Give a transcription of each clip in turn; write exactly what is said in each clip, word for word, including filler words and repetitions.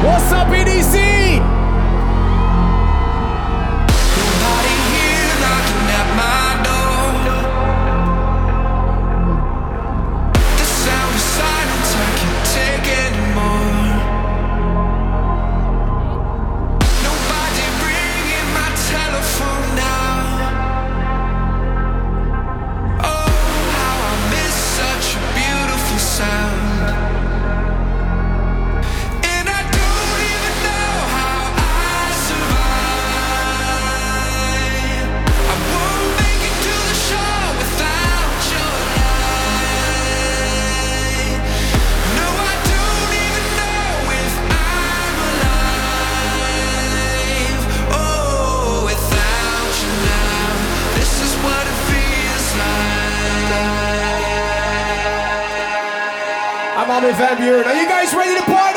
What's up, E D C? Nobody here knocking at my door. The sound of silence, I can't take anymore. Nobody ringing my telephone now. Oh, how I miss such a beautiful sound. I'm Armin van Buuren. Are you guys ready to party?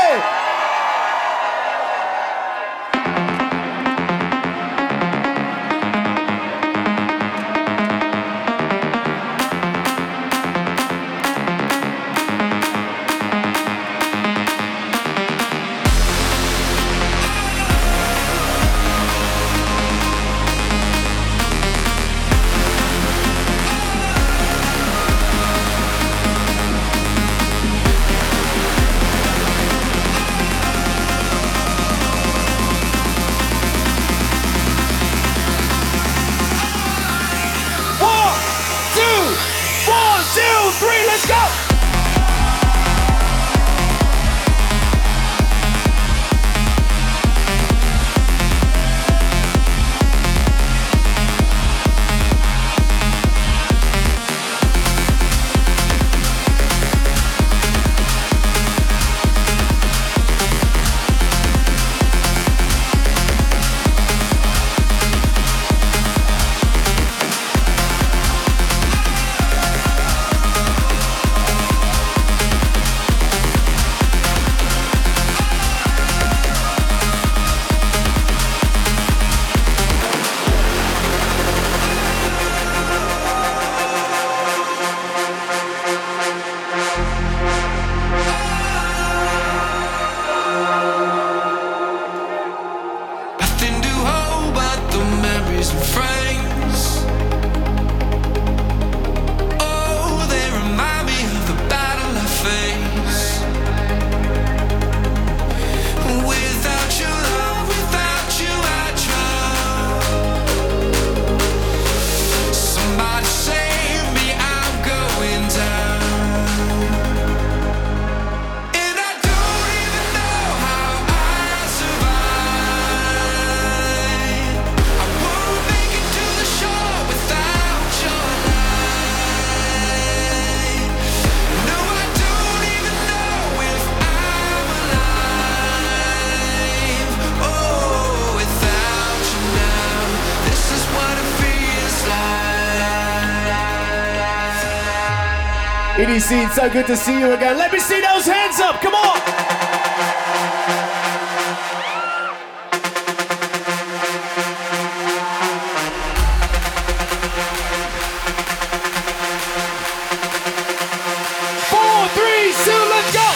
E D C, it's so good to see you again. Let me see those hands up, come on! Four, three, two, let's go!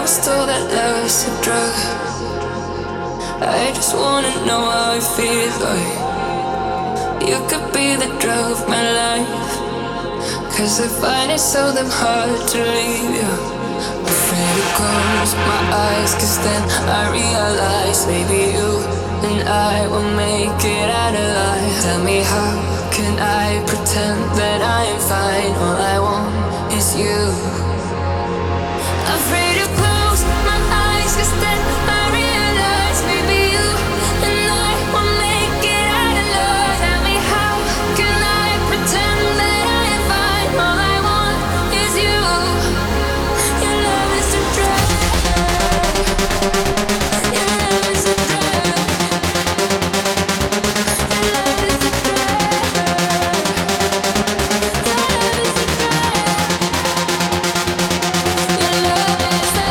was told that love's a drug. I just wanna know how it feels like. You could be the drug of my life. Cause I find it so damn hard to leave you. Afraid to close my eyes, cause then I realize maybe you and I will make it out alive. Tell me, how can I pretend that I am fine? All I want is you. Afraid to close my eyes, cause then I realize maybe you and I will make it out alive. Tell me, how can I pretend that I am fine? All I want is you. Your love is a drug. Your love is a drug. Your love is a drug. Your love is a drug. Your love is a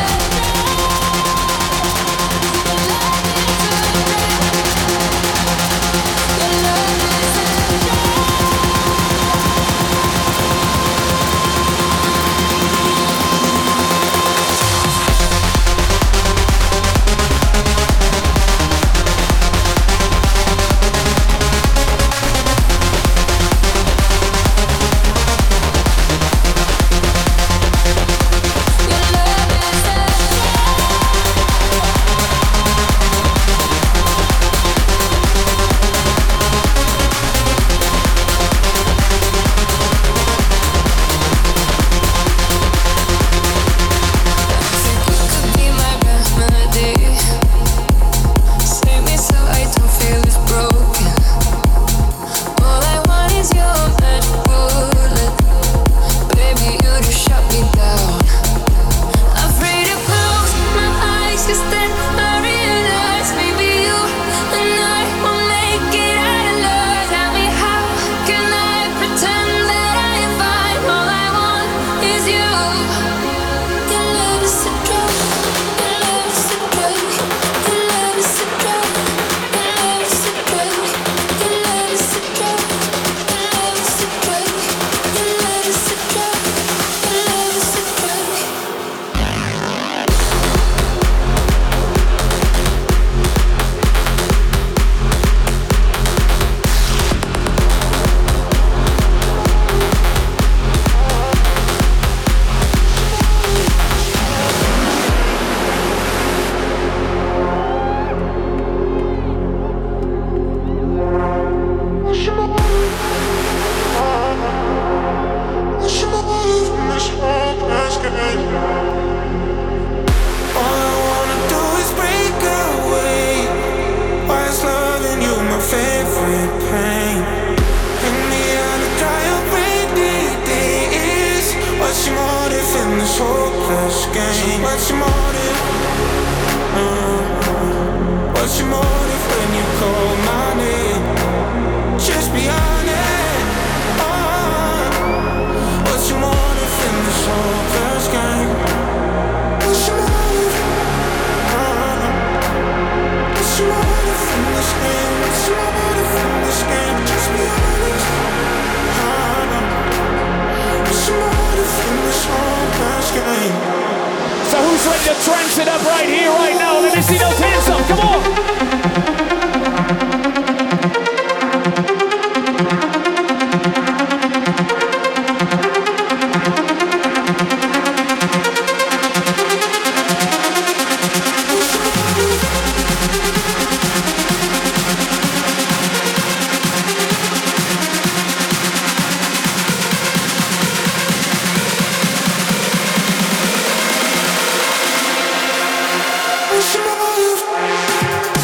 So who's ready to trance it up right here, right now? Let me see those hands up, come on! Push 'em off.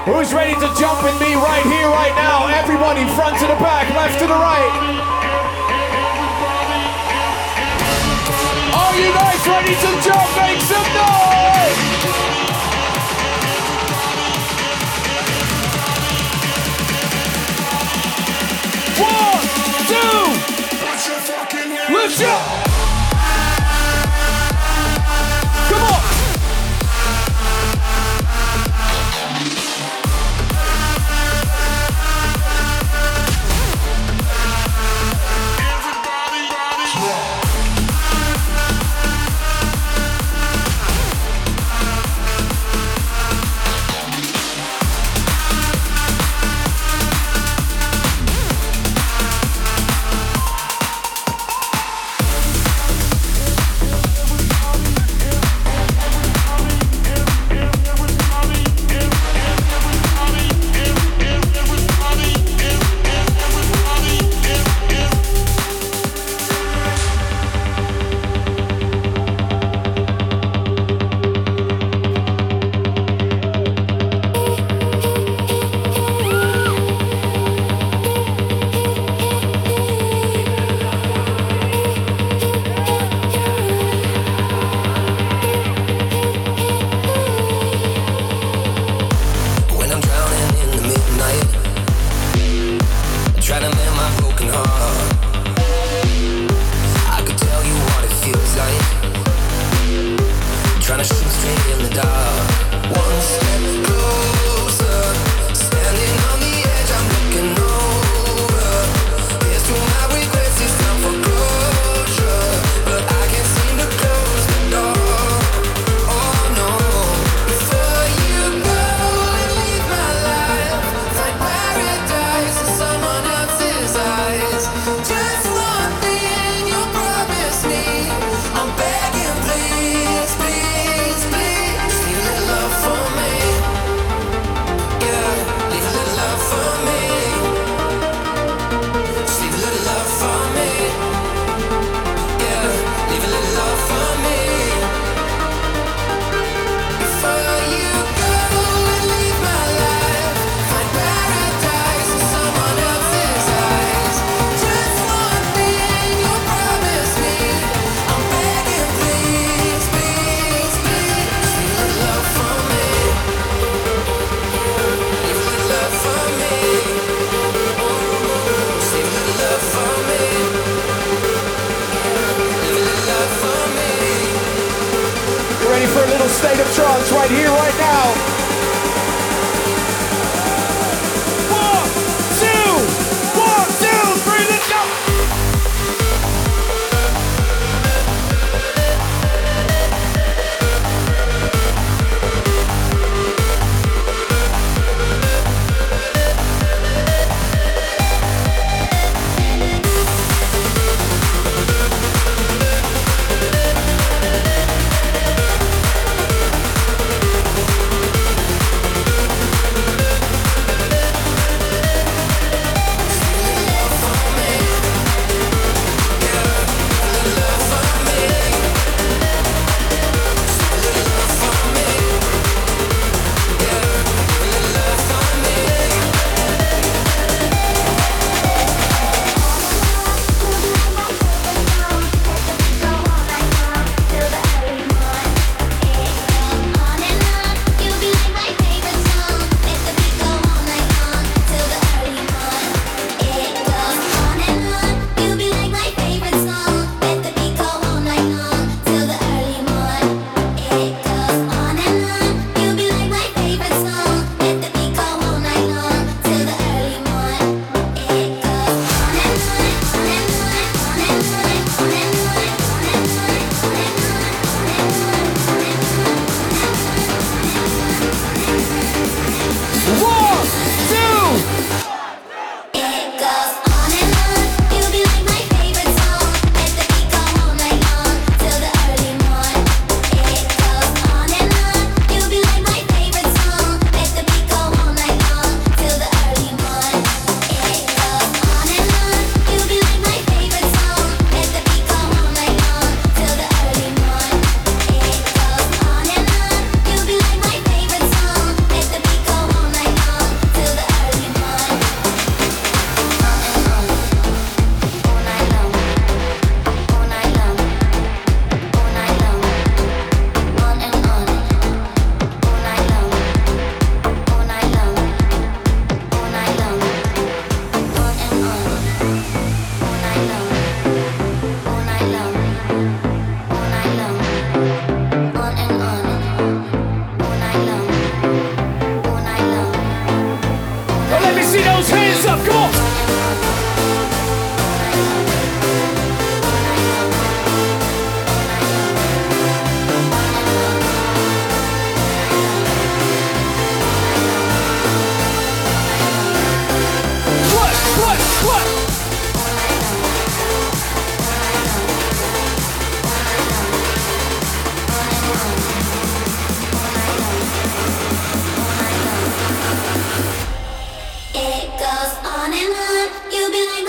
Who's ready to jump with me right here, right now? Everybody, front to the back, left to the right. Are you guys ready to jump? Make some noise! One, two, let's go! Come on!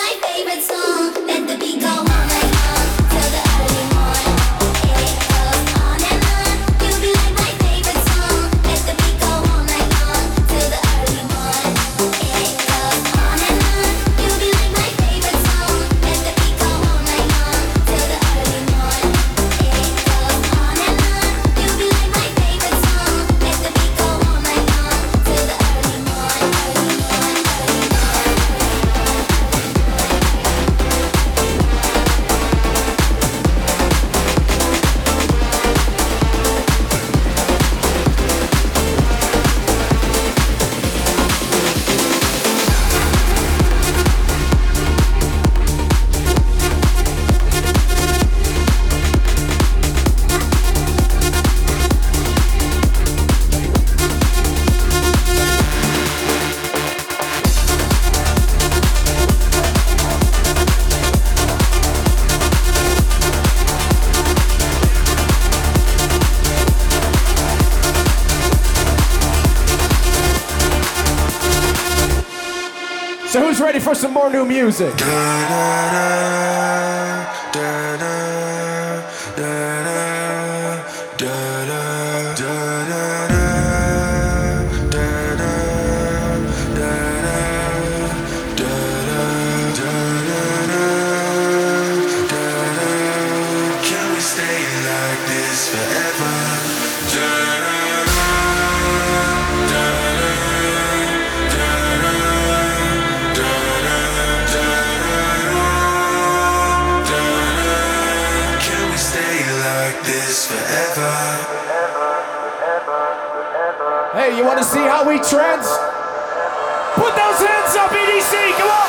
So who's ready for some more new music? Hey, you want to see how we trance? Put those hands up, E D C, come on!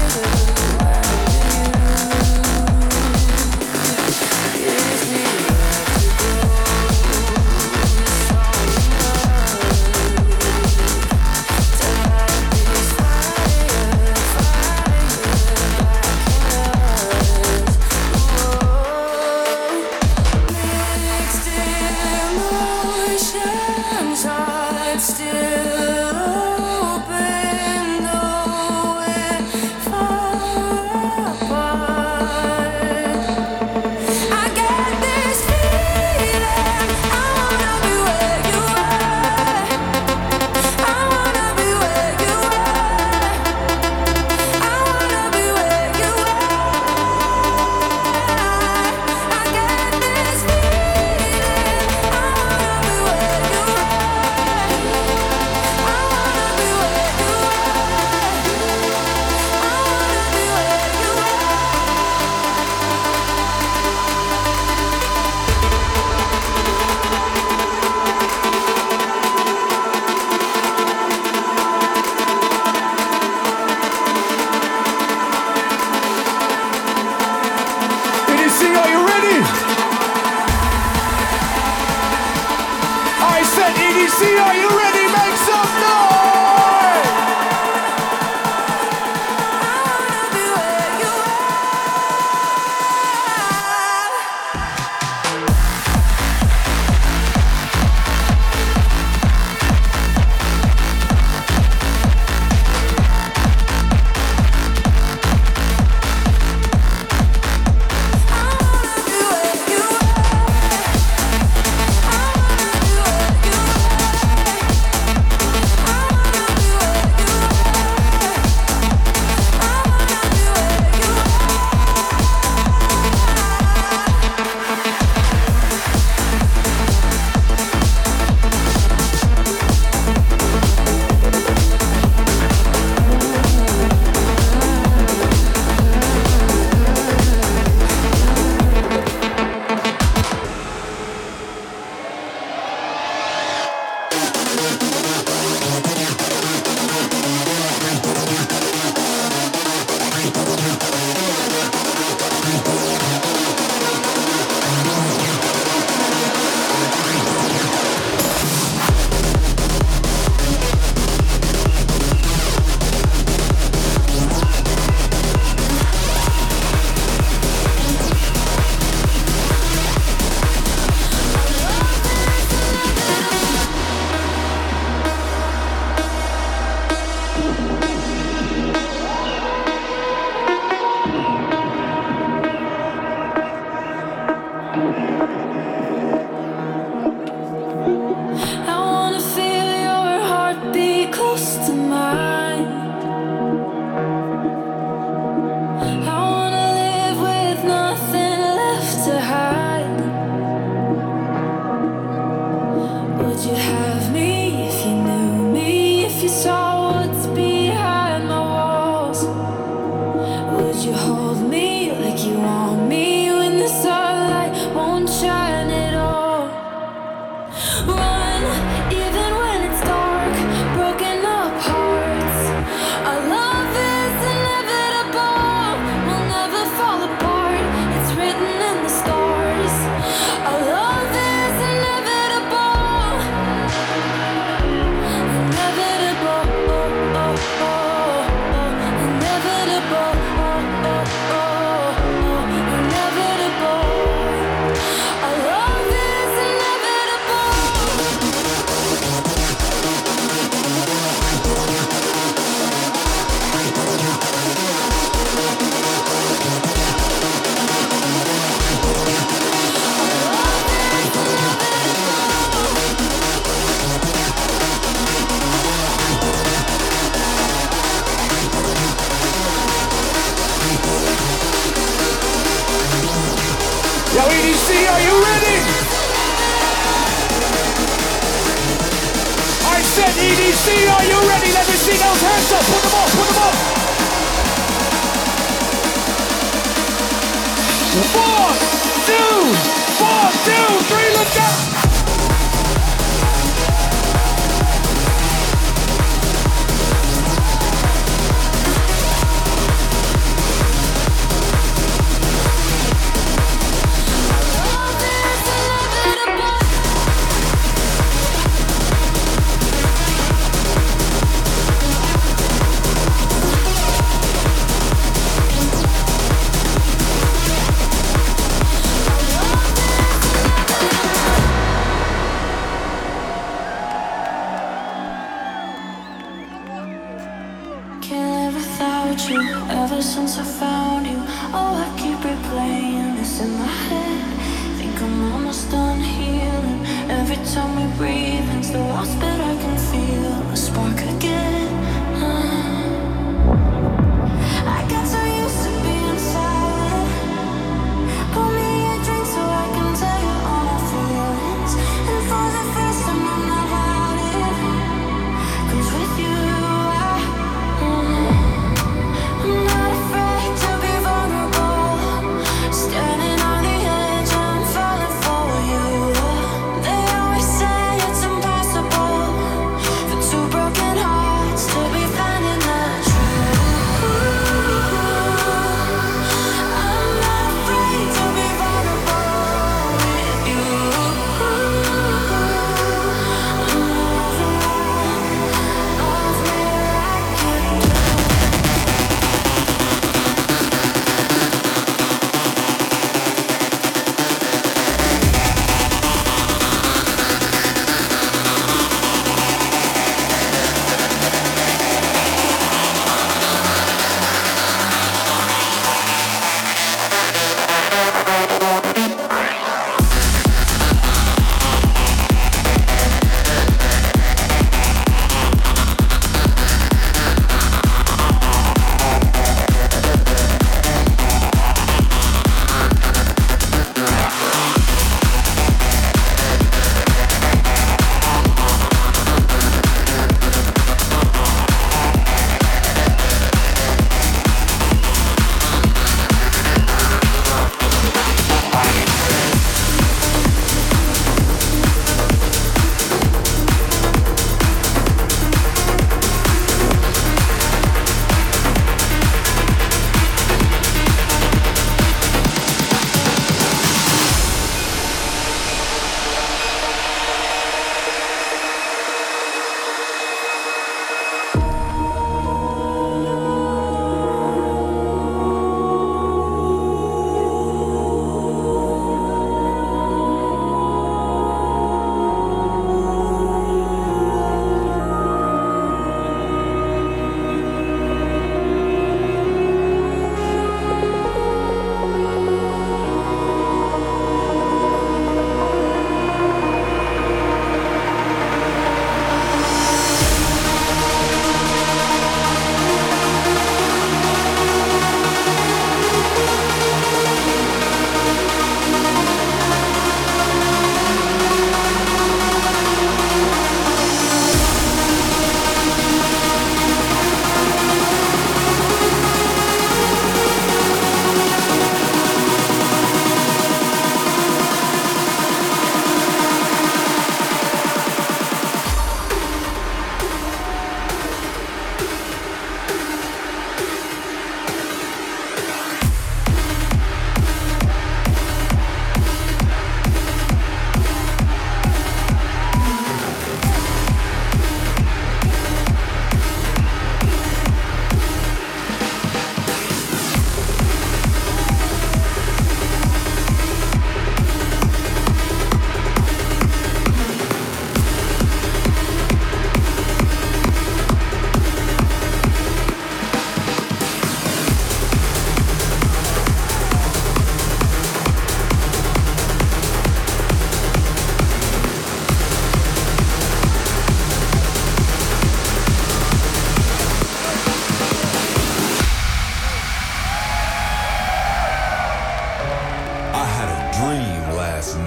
Is it D C, are you ready? Make some noise! Yo, E D C, are you ready? I said E D C, are you ready? Let me see those hands up. Put them up, put them up. Four, two, four, two, three, let's go. Ever since I found you, oh, I keep replaying this in my head. Think I'm almost done healing. Every time we breathe, it's the lost, but I can feel a spark again. Uh, I got so used to being silent. Pour me a drink so I can tell you all my feelings. And for the first time, I'm not hiding. 'Cause with you, I. Uh, I'm not afraid to be vulnerable. Standing on the edge, I'm falling for you. They always say it's impossible for two broken hearts.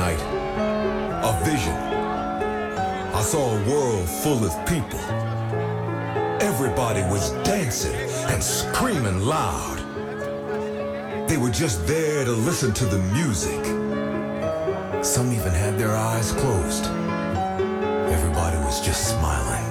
night. A vision. I saw a world full of people. Everybody was dancing and screaming loud. They were just there to listen to the music. Some even had their eyes closed. Everybody was just smiling.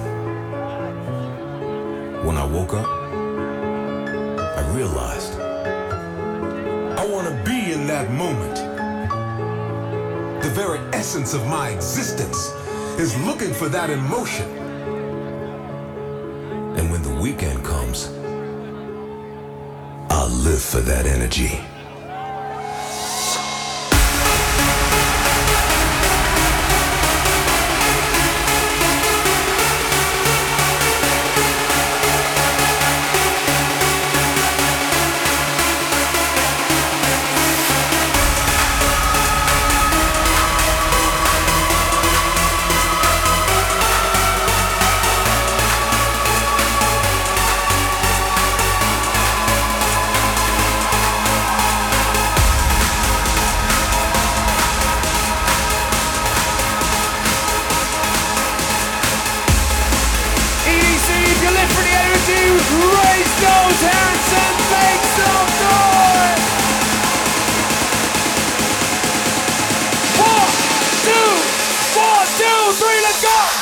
When I woke up, I realized I want to be in that moment. The very essence of my existence is looking for that emotion. And when the weekend comes, I'll live for that energy. Raise those hands and make some noise! One, two, one, two, three, let's go!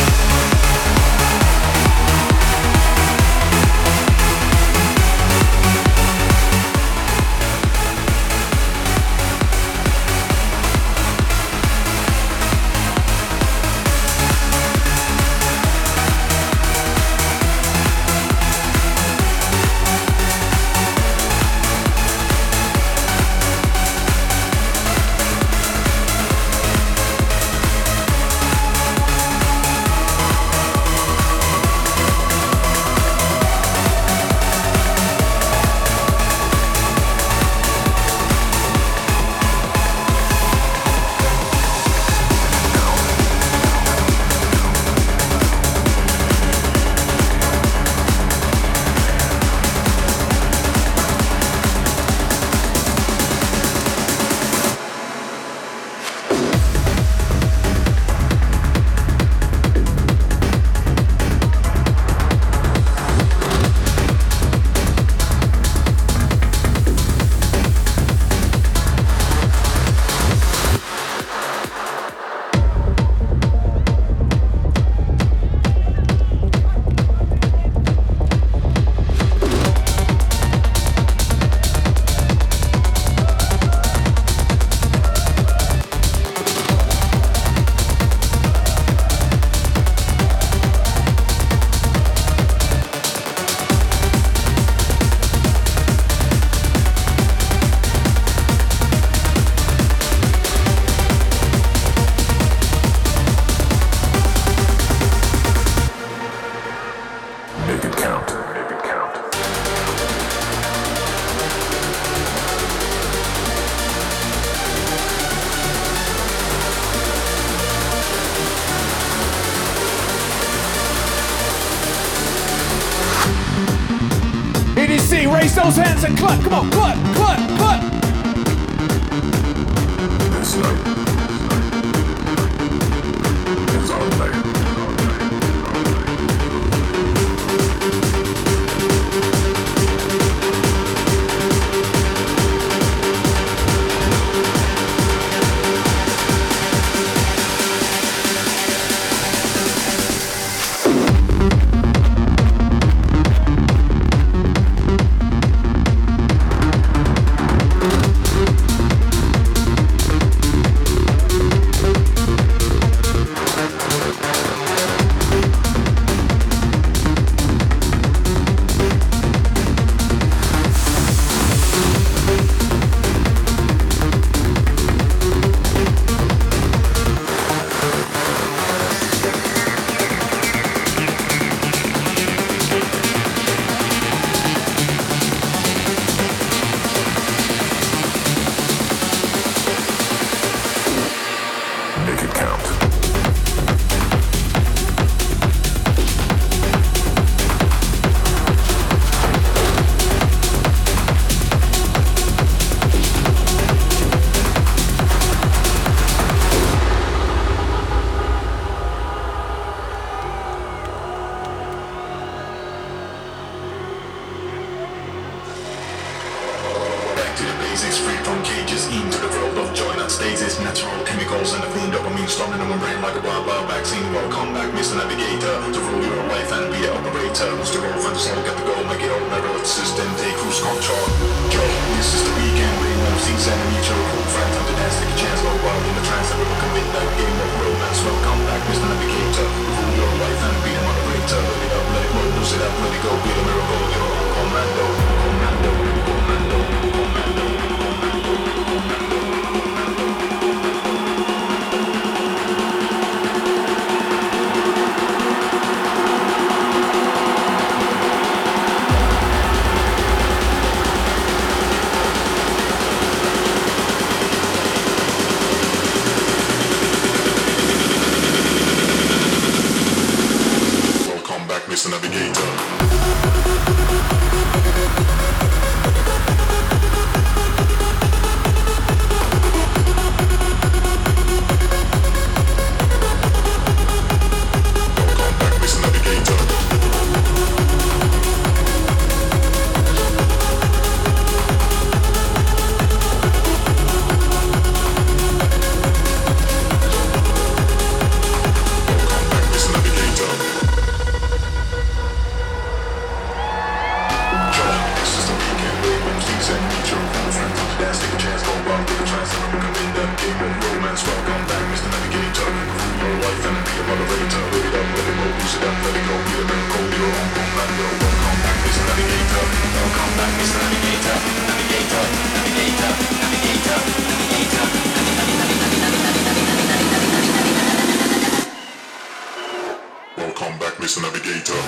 E D C, raise those hands and clap. Come on, clap, clap, clap. This night is our night. and the clean dopamine storming in my brain like a wild, wild vaccine. Welcome back, Mister Navigator, to rule your life and be the operator. Who's the girl, find the soul, get the goal, make it all never let the system take cruise control. Yo, this is the weekend, waiting on season and meet your cool friends. Time to dance, take a chance, go wild in the trance. Never look at that game of romance. Welcome back, Mister Navigator, rule your life and be the moderator. Let it up, let it roll, lose it up, let it go, be the miracle, your own commando, commando, commando, commando, commando, commando. Mister Navigator. Mister Navigator.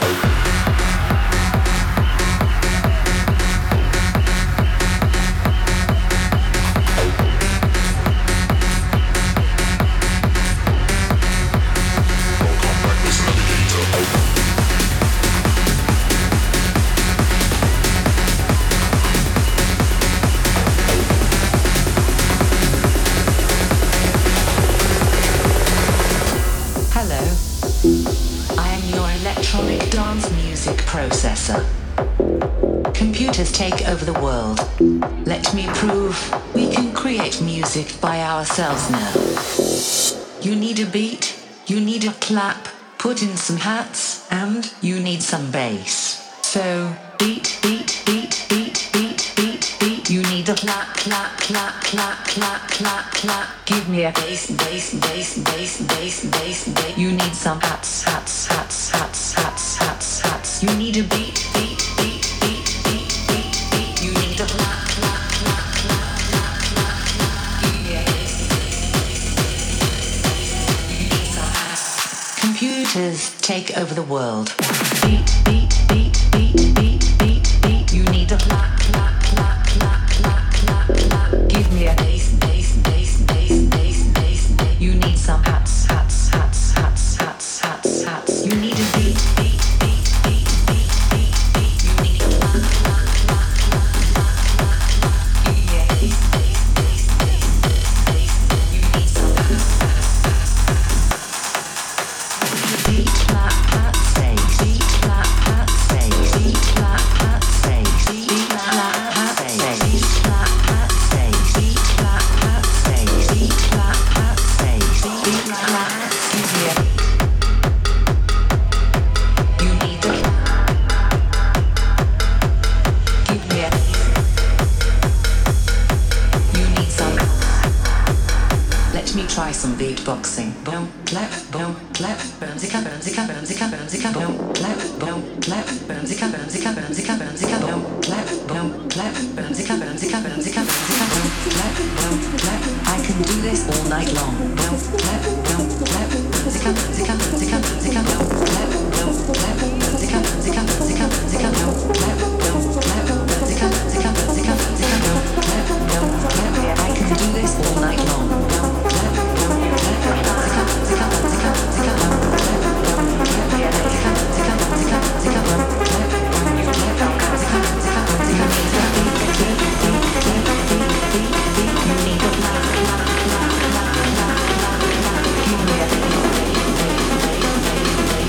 Processor. Computers take over the world. Let me prove we can create music by ourselves now. You need a beat, you need a clap, put in some hats, and you need some bass. So, beat, beat, beat, beat, beat, beat, beat. You need a clap, clap, clap, clap, clap, clap, clap. Give me a bass, bass, bass, bass, bass, bass, bass. You need some hats, hats, hats, hats, hats, hats, hats. You need a beat, beat, beat, beat, beat, beat, beat. You need a clap, clap, clap, clap, clap, clap, clap. Give me a bass, bass, bass, bass, bass. You need some hats. Computers take over the world. Beat, beat, beat, beat, beat, beat, beat. You need a clap, clap, clap, clap, clap, clap, clap. Give me a bass, bass, bass, bass, bass, bass, bass. You need some hats, hats, hats, hats, hats, hats, hats. You need a beat, beat, beat, beat, beat, beat, beat. You need a clap, clap, clap, clap, clap, clap, clap. Give me a bass, bass, bass, bass, bass, bass. You need some hats, hats, hats, hats. Beat, clap, hat, say, beat, clap, hat, say, beat, clap, hat, say, beat, clap, hat, say, beat, clap, hat, say, beat, clap, hat, say, beat, clap, hat, say, beat, clap, give me a you need a give me a you need some let me try some beatboxing. Boom, clap, boom, clap, boom-zika, boom-zika, boom-zika, boom-zika, boom, clap, boom, clap, boom-zika, boom-zika, boom-zika, boom-zika, boom, clap, boom, clap, boom-zika, boom-zika, boom-zika, boom-zika, boom, clap, boom, clap. I can do this all night long. Boom, clap, boom, clap, boom-zika, boom-zika, boom-zika, boom-zika, boom, clap, boom, clap, boom-zika, boom-zika, boom-zika, boom-zika, boom, clap, boom, clap, boom-zika, boom-zika, boom-zika, boom-zika, boom, clap, boom, clap. I can do this all night long. Boom, clap, boom, clap, boom-zika, boom-zika, boom-zika, boom-zika, boom, clap, boom, clap, boom-zika, boom-zika, boom-zika, boom-zika, boom, clap, boom, you clap, boom-zika, boom-zika, boom-zika, boom-zika, beat, beat, beat, beat, beat, beat, beat. You need a clap, clap, clap, clap, clap, clap, clap. Give me a beat, beat, beat, beat, beat.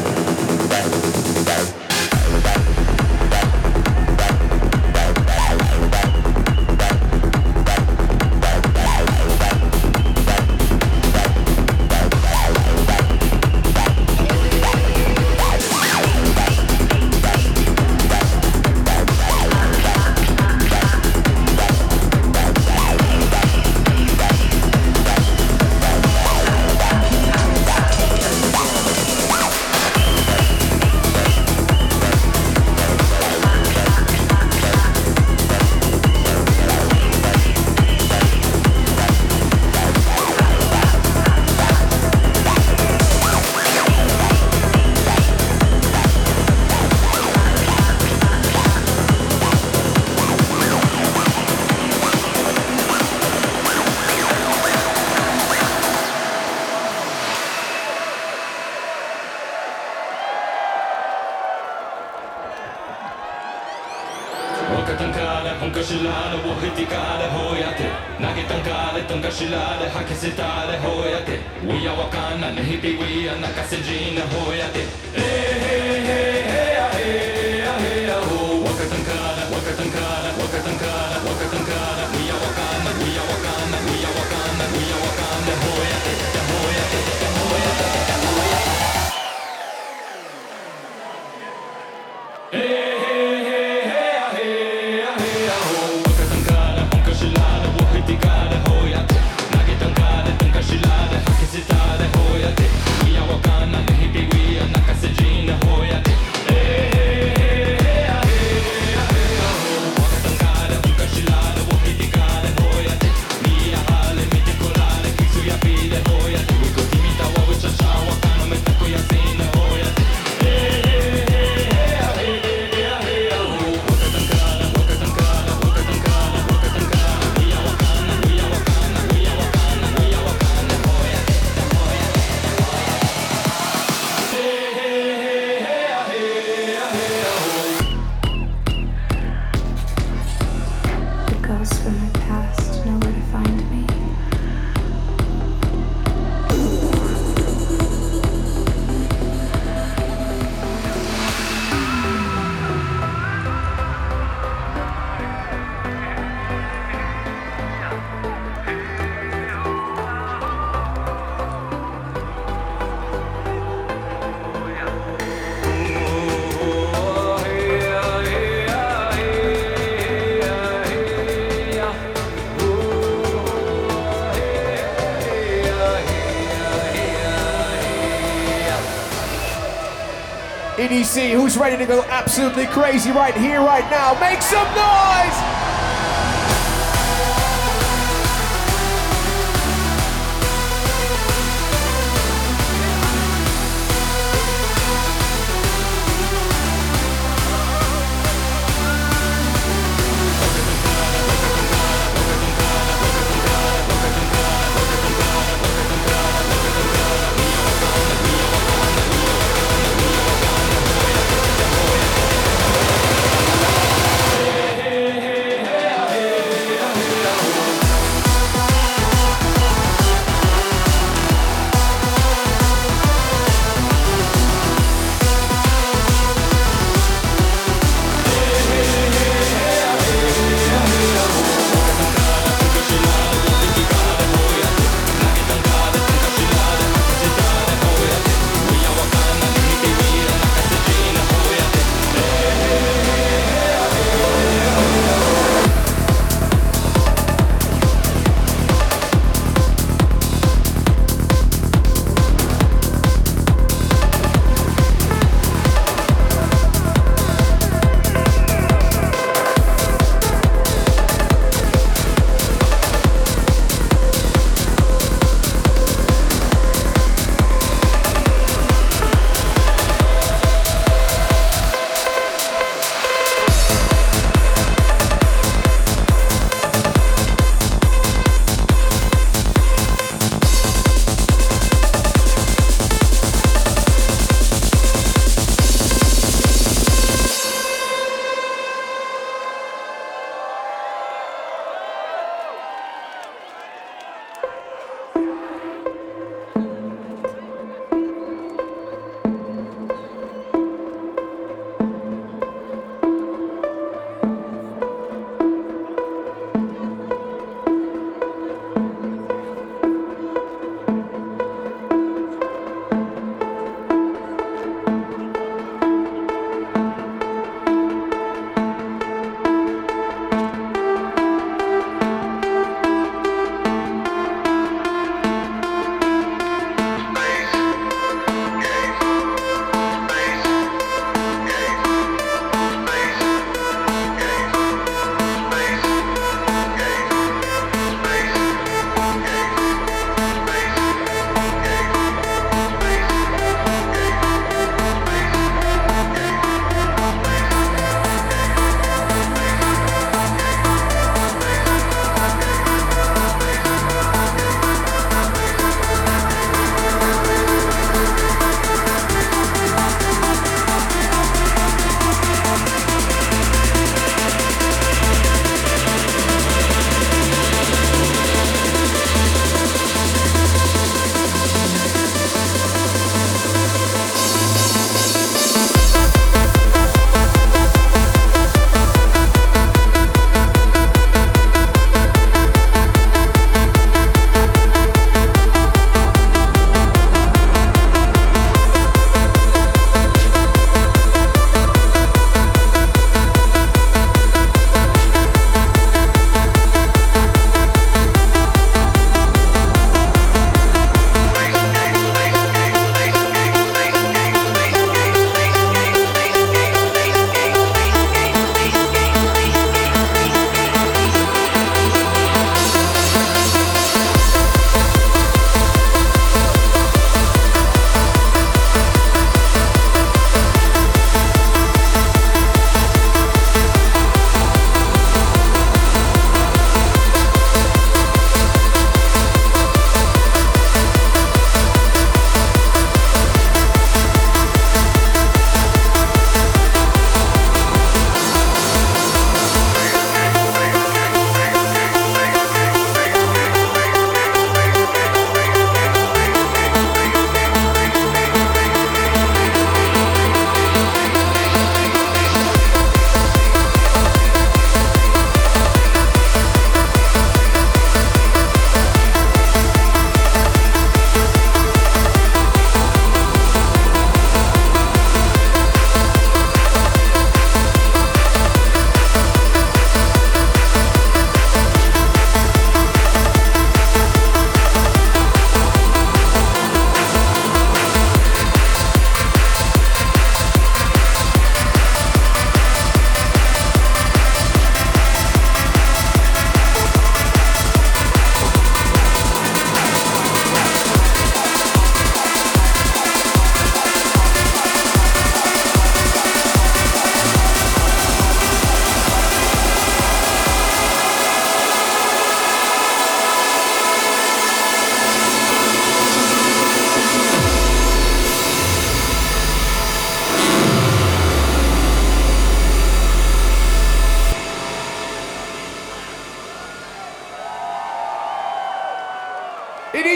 E D C, who's ready to go absolutely crazy right here, right now? Make some noise!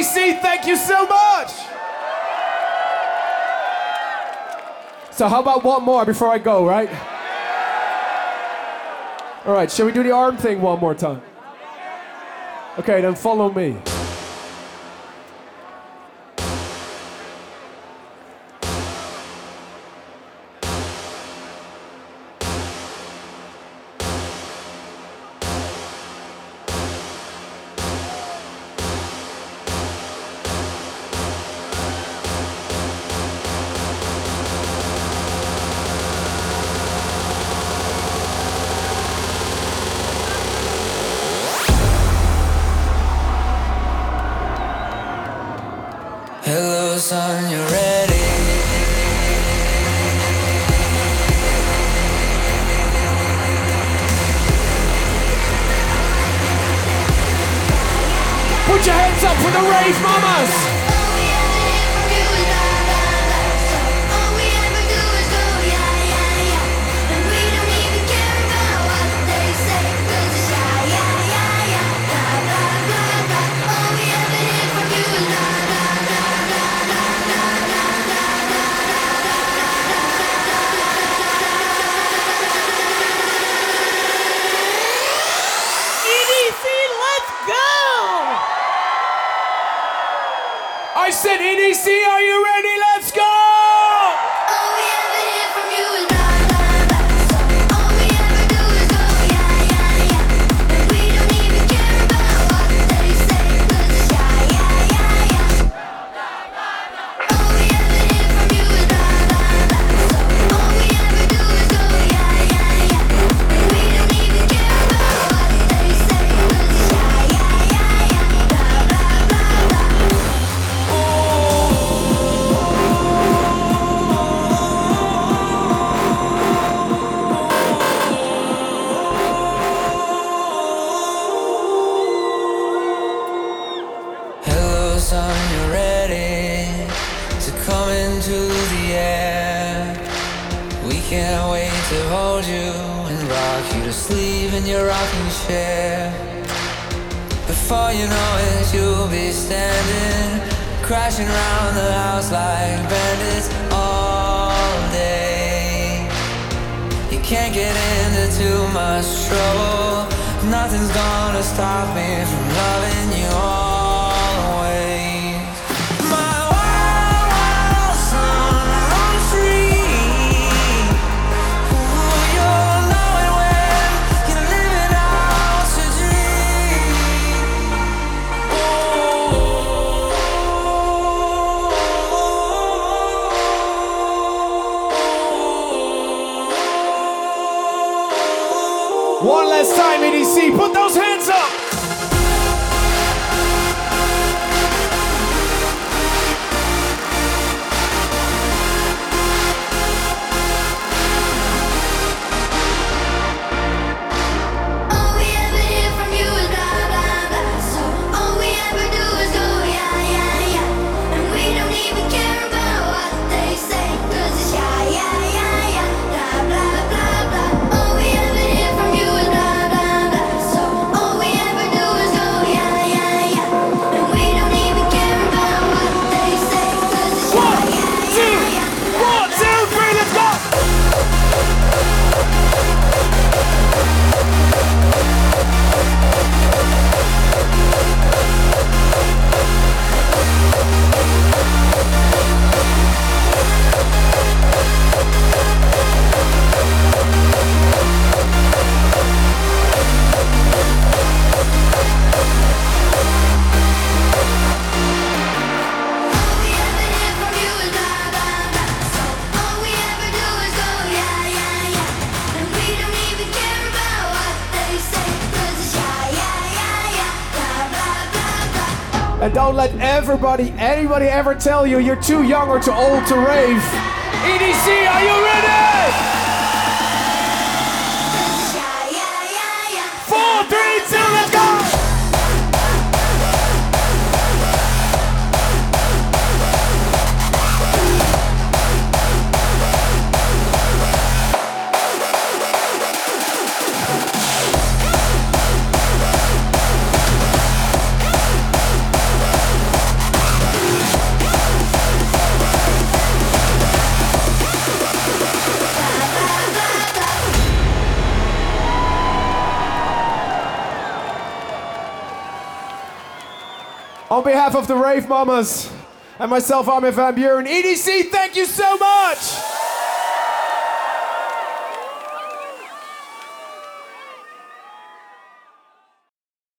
C, thank you so much. So how about one more before I go, right? All right, shall we do the arm thing one more time? Okay, then follow me. Hello, son, you ready? Put your hands up for the rave mamas! I said, E D C, are you ready? Let's go! All we ever hear from you is blah, blah, blah. So all we ever do is go, yeah, yeah, yeah. And we don't even care about what they say, 'cause it's yeah, yeah, yeah, yeah. All we ever hear from you is blah, blah, blah. So all we ever do is go, yeah, yeah, yeah. And we don't even care about what they say, 'cause it's yeah, yeah, yeah, yeah. Blah, blah, blah, blah. Hello, son, you ready to come into the air? We can't wait to hold you and rock you to sleep in your rocking chair. Before you know it, you'll be standing, crashing around the house like bandits all day. You can't get into too much trouble. Nothing's gonna stop me from loving you always. My wild, wild son, run free. Ooh, you'll know it when you're living out your dream. One last time, E D C, put those hands up! All we ever hear from you is blah, blah, blah. So all we ever do is go, yeah, yeah, yeah. And we don't even care about what they say, 'cause it's yeah, yeah, yeah, yeah. Blah, blah, blah, blah. All we ever hear from you is blah, blah, blah. So all we ever do is go, yeah, yeah, yeah. And we don't even care about what they say, 'cause it's yeah, yeah, yeah, yeah. One, two, three, let's go! All we ever hear from you is blah, blah, blah. So all we ever do is go, yeah, yeah, yeah. And we don't even care about what they say, 'cause it's yeah, yeah, yeah, yeah. Blah, blah, blah, blah. And don't let everybody, anybody ever tell you you're too young or too old to rave. E D C, are you ready? Yeah, yeah, yeah, yeah. Four, three, two, let's go! On behalf of the Rave Mamas and myself, Armin van Buuren, E D C, thank you so much!